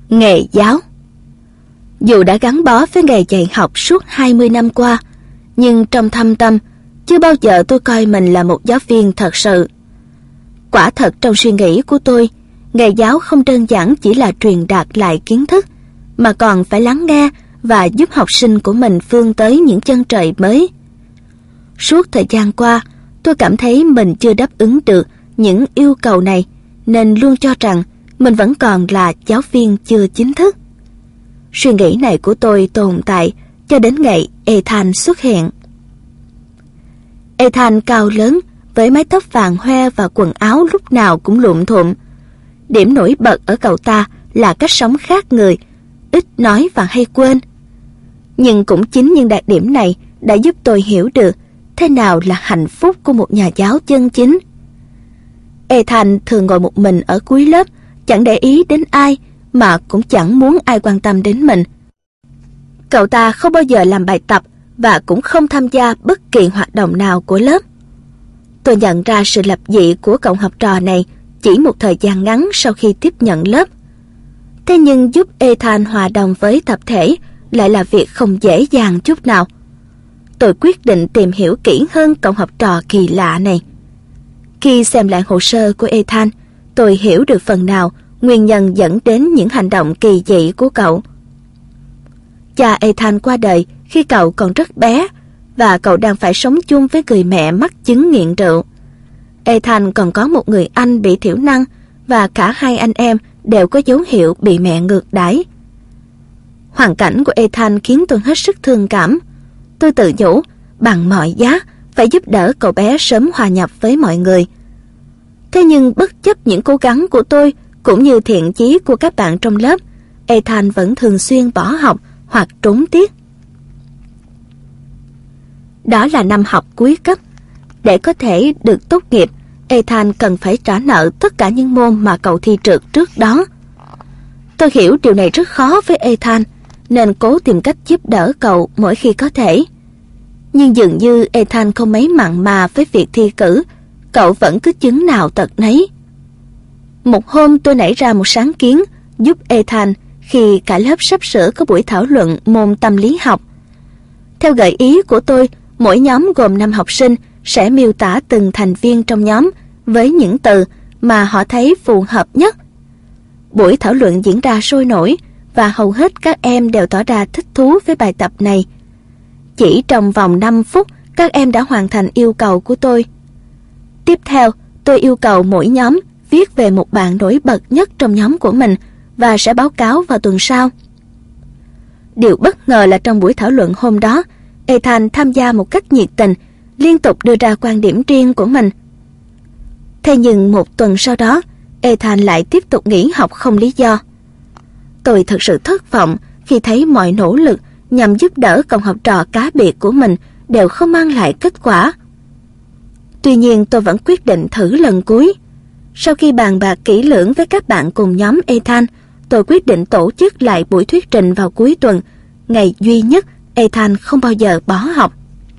Nghề giáo. Dù đã gắn bó với nghề dạy học suốt 20 năm qua, nhưng trong thâm tâm, chưa bao giờ tôi coi mình là một giáo viên thật sự. Quả thật trong suy nghĩ của tôi, nghề giáo không đơn giản chỉ là truyền đạt lại kiến thức, mà còn phải lắng nghe và giúp học sinh của mình vươn tới những chân trời mới. Suốt thời gian qua, tôi cảm thấy mình chưa đáp ứng được những yêu cầu này, nên luôn cho rằng mình vẫn còn là giáo viên chưa chính thức. Suy nghĩ này của tôi tồn tại cho đến ngày Ethan xuất hiện. Ethan cao lớn, với mái tóc vàng hoe và quần áo lúc nào cũng lụm thuộm. Điểm nổi bật ở cậu ta là cách sống khác người, ít nói và hay quên. Nhưng cũng chính những đặc điểm này đã giúp tôi hiểu được thế nào là hạnh phúc của một nhà giáo chân chính. Ethan thường ngồi một mình ở cuối lớp, chẳng để ý đến ai, mà cũng chẳng muốn ai quan tâm đến mình. Cậu ta không bao giờ làm bài tập và cũng không tham gia bất kỳ hoạt động nào của lớp. Tôi nhận ra sự lập dị của cậu học trò này chỉ một thời gian ngắn sau khi tiếp nhận lớp. Thế nhưng giúp Ethan hòa đồng với tập thể lại là việc không dễ dàng chút nào. Tôi quyết định tìm hiểu kỹ hơn cậu học trò kỳ lạ này. Khi xem lại hồ sơ của Ethan, tôi hiểu được phần nào nguyên nhân dẫn đến những hành động kỳ dị của cậu. Cha Ethan qua đời khi cậu còn rất bé, và cậu đang phải sống chung với người mẹ mắc chứng nghiện rượu. Ethan còn có một người anh bị thiểu năng, và cả hai anh em đều có dấu hiệu bị mẹ ngược đãi. Hoàn cảnh của Ethan khiến tôi hết sức thương cảm. Tôi tự nhủ bằng mọi giá phải giúp đỡ cậu bé sớm hòa nhập với mọi người. Thế nhưng bất chấp những cố gắng của tôi cũng như thiện chí của các bạn trong lớp, Ethan vẫn thường xuyên bỏ học hoặc trốn tiết. Đó là năm học cuối cấp. Để có thể được tốt nghiệp, Ethan cần phải trả nợ tất cả những môn mà cậu thi trượt trước đó. Tôi hiểu điều này rất khó với Ethan, nên cố tìm cách giúp đỡ cậu mỗi khi có thể. Nhưng dường như Ethan không mấy mặn mà với việc thi cử, cậu vẫn cứ chứng nào tật nấy. Một hôm tôi nảy ra một sáng kiến giúp Ethan khi cả lớp sắp sửa có buổi thảo luận môn tâm lý học. Theo gợi ý của tôi, mỗi nhóm gồm 5 học sinh sẽ miêu tả từng thành viên trong nhóm với những từ mà họ thấy phù hợp nhất. Buổi thảo luận diễn ra sôi nổi và hầu hết các em đều tỏ ra thích thú với bài tập này. Chỉ trong vòng 5 phút, các em đã hoàn thành yêu cầu của tôi. Tiếp theo, tôi yêu cầu mỗi nhóm viết về một bạn nổi bật nhất trong nhóm của mình và sẽ báo cáo vào tuần sau. Điều bất ngờ là trong buổi thảo luận hôm đó, Ethan tham gia một cách nhiệt tình, liên tục đưa ra quan điểm riêng của mình. Thế nhưng một tuần sau đó, Ethan lại tiếp tục nghỉ học không lý do. Tôi thật sự thất vọng khi thấy mọi nỗ lực nhằm giúp đỡ cậu học trò cá biệt của mình đều không mang lại kết quả. Tuy nhiên tôi vẫn quyết định thử lần cuối. Sau khi bàn bạc kỹ lưỡng với các bạn cùng nhóm Ethan, tôi quyết định tổ chức lại buổi thuyết trình vào cuối tuần, ngày duy nhất Ethan không bao giờ bỏ học.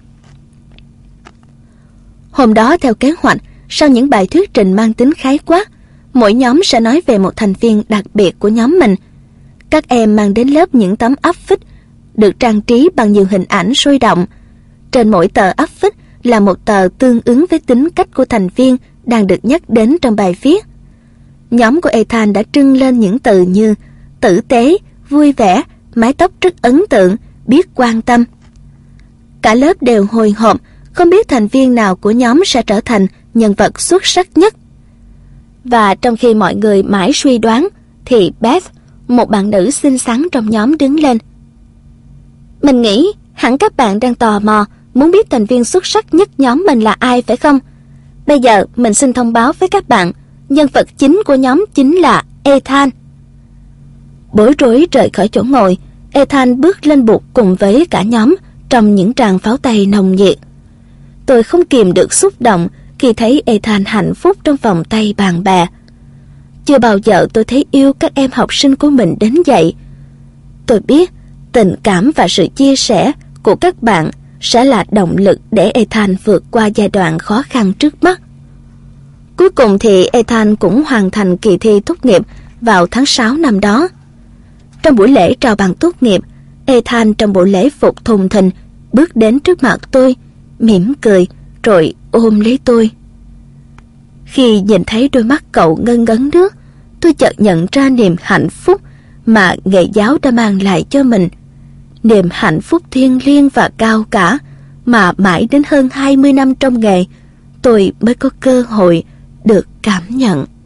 Hôm đó theo kế hoạch, sau những bài thuyết trình mang tính khái quát, mỗi nhóm sẽ nói về một thành viên đặc biệt của nhóm mình. Các em mang đến lớp những tấm áp phích được trang trí bằng nhiều hình ảnh sôi động. Trên mỗi tờ áp phích là một tờ tương ứng với tính cách của thành viên đang được nhắc đến trong bài viết. Nhóm của Ethan đã trưng lên những từ như tử tế, vui vẻ, mái tóc rất ấn tượng, biết quan tâm. Cả lớp đều hồi hộp, không biết thành viên nào của nhóm sẽ trở thành nhân vật xuất sắc nhất. Và trong khi mọi người mãi suy đoán, thì Beth, một bạn nữ xinh xắn trong nhóm đứng lên. Mình nghĩ hẳn các bạn đang tò mò muốn biết thành viên xuất sắc nhất nhóm mình là ai phải không? Bây giờ mình xin thông báo với các bạn, nhân vật chính của nhóm chính là Ethan. Bối rối rời khỏi chỗ ngồi, Ethan bước lên bục cùng với cả nhóm trong những tràng pháo tay nồng nhiệt. Tôi không kìm được xúc động khi thấy Ethan hạnh phúc trong vòng tay bạn bè. Chưa bao giờ tôi thấy yêu các em học sinh của mình đến vậy. Tôi biết tình cảm và sự chia sẻ của các bạn sẽ là động lực để Ethan vượt qua giai đoạn khó khăn trước mắt. Cuối cùng thì Ethan cũng hoàn thành kỳ thi tốt nghiệp vào tháng 6 năm đó. Trong buổi lễ trao bằng tốt nghiệp, Ethan trong bộ lễ phục thùng thình bước đến trước mặt tôi, mỉm cười rồi ôm lấy tôi. Khi nhìn thấy đôi mắt cậu ngân ngấn nước, tôi chợt nhận ra niềm hạnh phúc mà nghề giáo đã mang lại cho mình. Niềm hạnh phúc thiêng liêng và cao cả mà mãi đến hơn 20 năm trong nghề, tôi mới có cơ hội được cảm nhận.